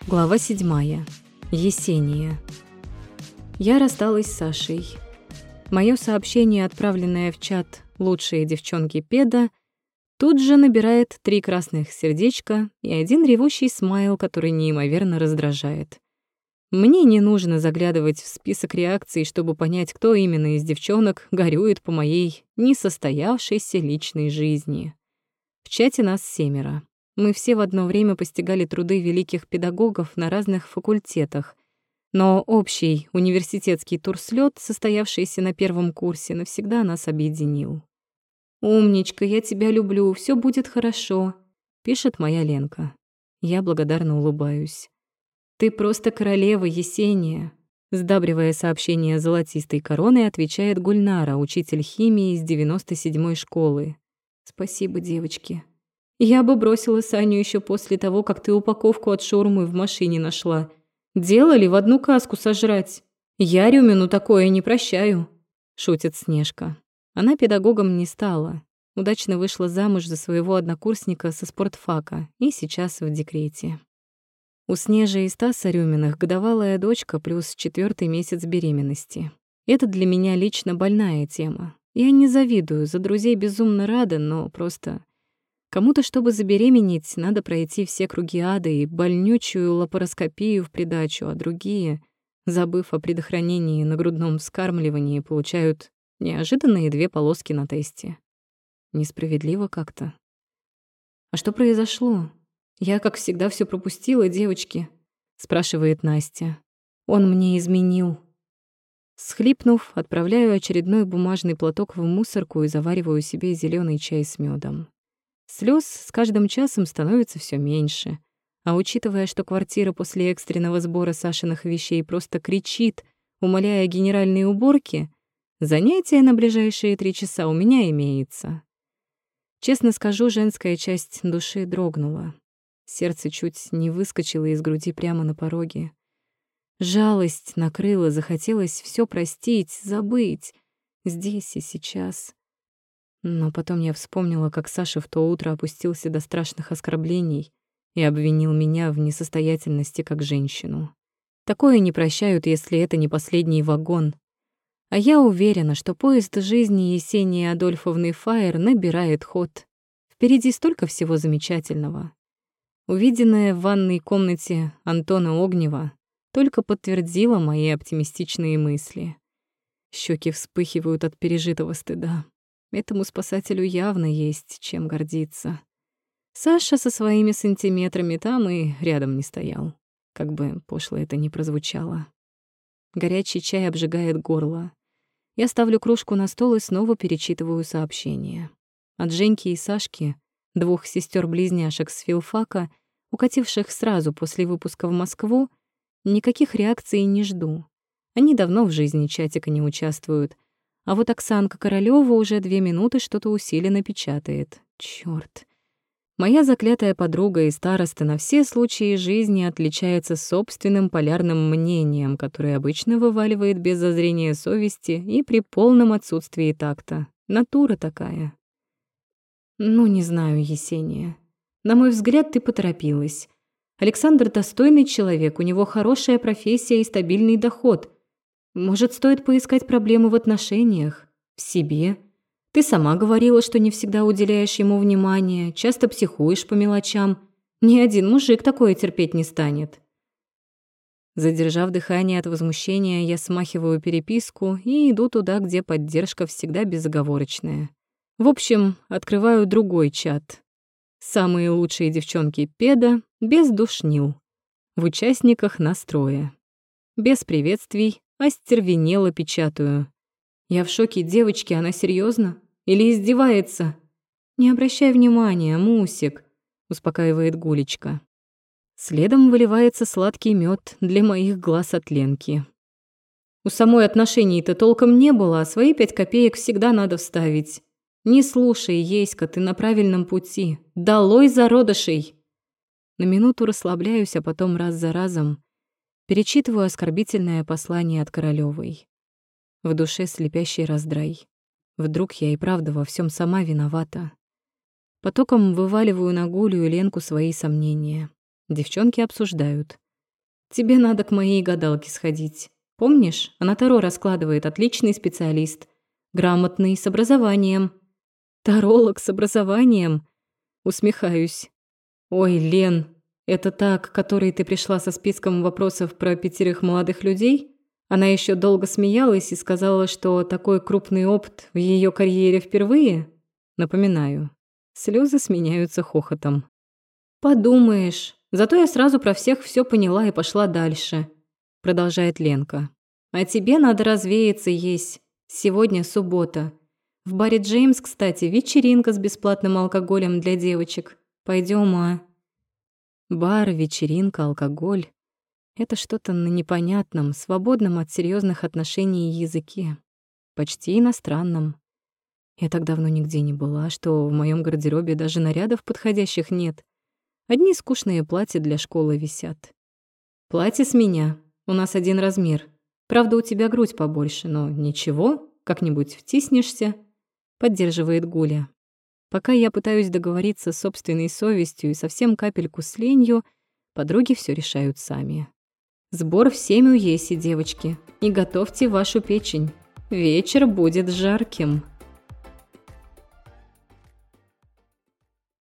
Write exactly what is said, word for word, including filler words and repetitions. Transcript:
Глава седьмая. Есения. Я рассталась с Сашей. Моё сообщение, отправленное в чат «Лучшие девчонки педа», тут же набирает три красных сердечка и один ревущий смайл, который неимоверно раздражает. Мне не нужно заглядывать в список реакций, чтобы понять, кто именно из девчонок горюет по моей несостоявшейся личной жизни. В чате нас семеро. Мы все в одно время постигали труды великих педагогов на разных факультетах, но общий университетский турслёт, состоявшийся на первом курсе, навсегда нас объединил. «Умничка, я тебя люблю, всё будет хорошо», — пишет моя Ленка. Я благодарно улыбаюсь. «Ты просто королева, Есения», — сдабривая сообщение золотистой короной, отвечает Гульнара, учитель химии из девяносто седьмой школы. «Спасибо, девочки. Я бы бросила Саню ещё после того, как ты упаковку от шаурмы в машине нашла. Делали в одну каску сожрать. Я Рюмину такое не прощаю», — шутит Снежка. Она педагогом не стала. Удачно вышла замуж за своего однокурсника со спортфака и сейчас в декрете. У Снежи и Стаса Рюминых годовалая дочка плюс четвёртый месяц беременности. Это для меня лично больная тема. Я не завидую, за друзей безумно рада, но просто... Кому-то, чтобы забеременеть, надо пройти все круги ада и больнючую лапароскопию в придачу, а другие, забыв о предохранении на грудном вскармливании, получают неожиданные две полоски на тесте. Несправедливо как-то. «А что произошло? Я, как всегда, всё пропустила, девочки», — спрашивает Настя. «Он мне изменил». Схлипнув, отправляю очередной бумажный платок в мусорку и завариваю себе зелёный чай с мёдом. Слёз с каждым часом становится всё меньше, а учитывая, что квартира после экстренного сбора Сашиных вещей просто кричит, умоляя генеральные уборки, занятие на ближайшие три часа у меня имеется. Честно скажу, женская часть души дрогнула. Сердце чуть не выскочило из груди прямо на пороге. Жалость накрыла, захотелось всё простить, забыть. Здесь и сейчас. Но потом я вспомнила, как Саша в то утро опустился до страшных оскорблений и обвинил меня в несостоятельности как женщину. Такое не прощают, если это не последний вагон. А я уверена, что поезд жизни Есении Адольфовны Фаер набирает ход. Впереди столько всего замечательного. Увиденное в ванной комнате Антона Огнева только подтвердило мои оптимистичные мысли. Щеки вспыхивают от пережитого стыда. Этому спасателю явно есть чем гордиться. Саша со своими сантиметрами там и рядом не стоял, как бы пошло это ни прозвучало. Горячий чай обжигает горло. Я ставлю кружку на стол и снова перечитываю сообщения. От Женьки и Сашки, двух сестер-близняшек с филфака, укативших сразу после выпуска в Москву, никаких реакций не жду. Они давно в жизни чатика не участвуют. А вот Оксанка Королёва уже две минуты что-то усиленно печатает. Чёрт. Моя заклятая подруга и староста на все случаи жизни отличается собственным полярным мнением, которое обычно вываливает без зазрения совести и при полном отсутствии такта. Натура такая. Ну, не знаю, Есения. На мой взгляд, ты поторопилась. Александр достойный человек, у него хорошая профессия и стабильный доход. Может, стоит поискать проблему в отношениях, в себе? Ты сама говорила, что не всегда уделяешь ему внимания, часто психуешь по мелочам. Ни один мужик такое терпеть не станет. Задержав дыхание от возмущения, я смахиваю переписку и иду туда, где поддержка всегда безоговорочная. В общем, открываю другой чат. Самые лучшие девчонки педа без душнил. В участниках настроя. Без приветствий. Остервенело печатаю. Я в шоке, девочки, она серьёзно? Или издевается? Не обращай внимания, Мусик, успокаивает Гулечка. Следом выливается сладкий мёд для моих глаз от Ленки. У самой отношений-то толком не было, а свои пять копеек всегда надо вставить. Не слушай, Еська, ты на правильном пути. Долой зародышей! На минуту расслабляюсь, а потом раз за разом перечитываю оскорбительное послание от Королёвой. В душе слепящий раздрай. Вдруг я и правда во всём сама виновата. Потоком вываливаю на Гулю и Ленку свои сомнения. Девчонки обсуждают. Тебе надо к моей гадалке сходить. Помнишь, она таро раскладывает, отличный специалист. Грамотный, с образованием. Таролог с образованием? Усмехаюсь. Ой, Лен, это та, к которой ты пришла со списком вопросов про пятерых молодых людей? Она еще долго смеялась и сказала, что такой крупный опыт в ее карьере впервые? Напоминаю, слезы сменяются хохотом. Подумаешь, зато я сразу про всех все поняла и пошла дальше, продолжает Ленка. А тебе надо развеяться, есть. Сегодня суббота. В баре Джеймс, кстати, вечеринка с бесплатным алкоголем для девочек. Пойдем, а? Бар, вечеринка, алкоголь. Это что-то на непонятном, свободном от серьезных отношений языке. Почти иностранном. Я так давно нигде не была, что в моем гардеробе даже нарядов подходящих нет. Одни скучные платья для школы висят. Платье с меня. У нас один размер. Правда, у тебя грудь побольше, но ничего, как-нибудь втиснешься, поддерживает Гуля. Пока я пытаюсь договориться с собственной совестью и совсем капельку с ленью, подруги все решают сами. Сбор в семь у Еси, девочки, и готовьте вашу печень. Вечер будет жарким.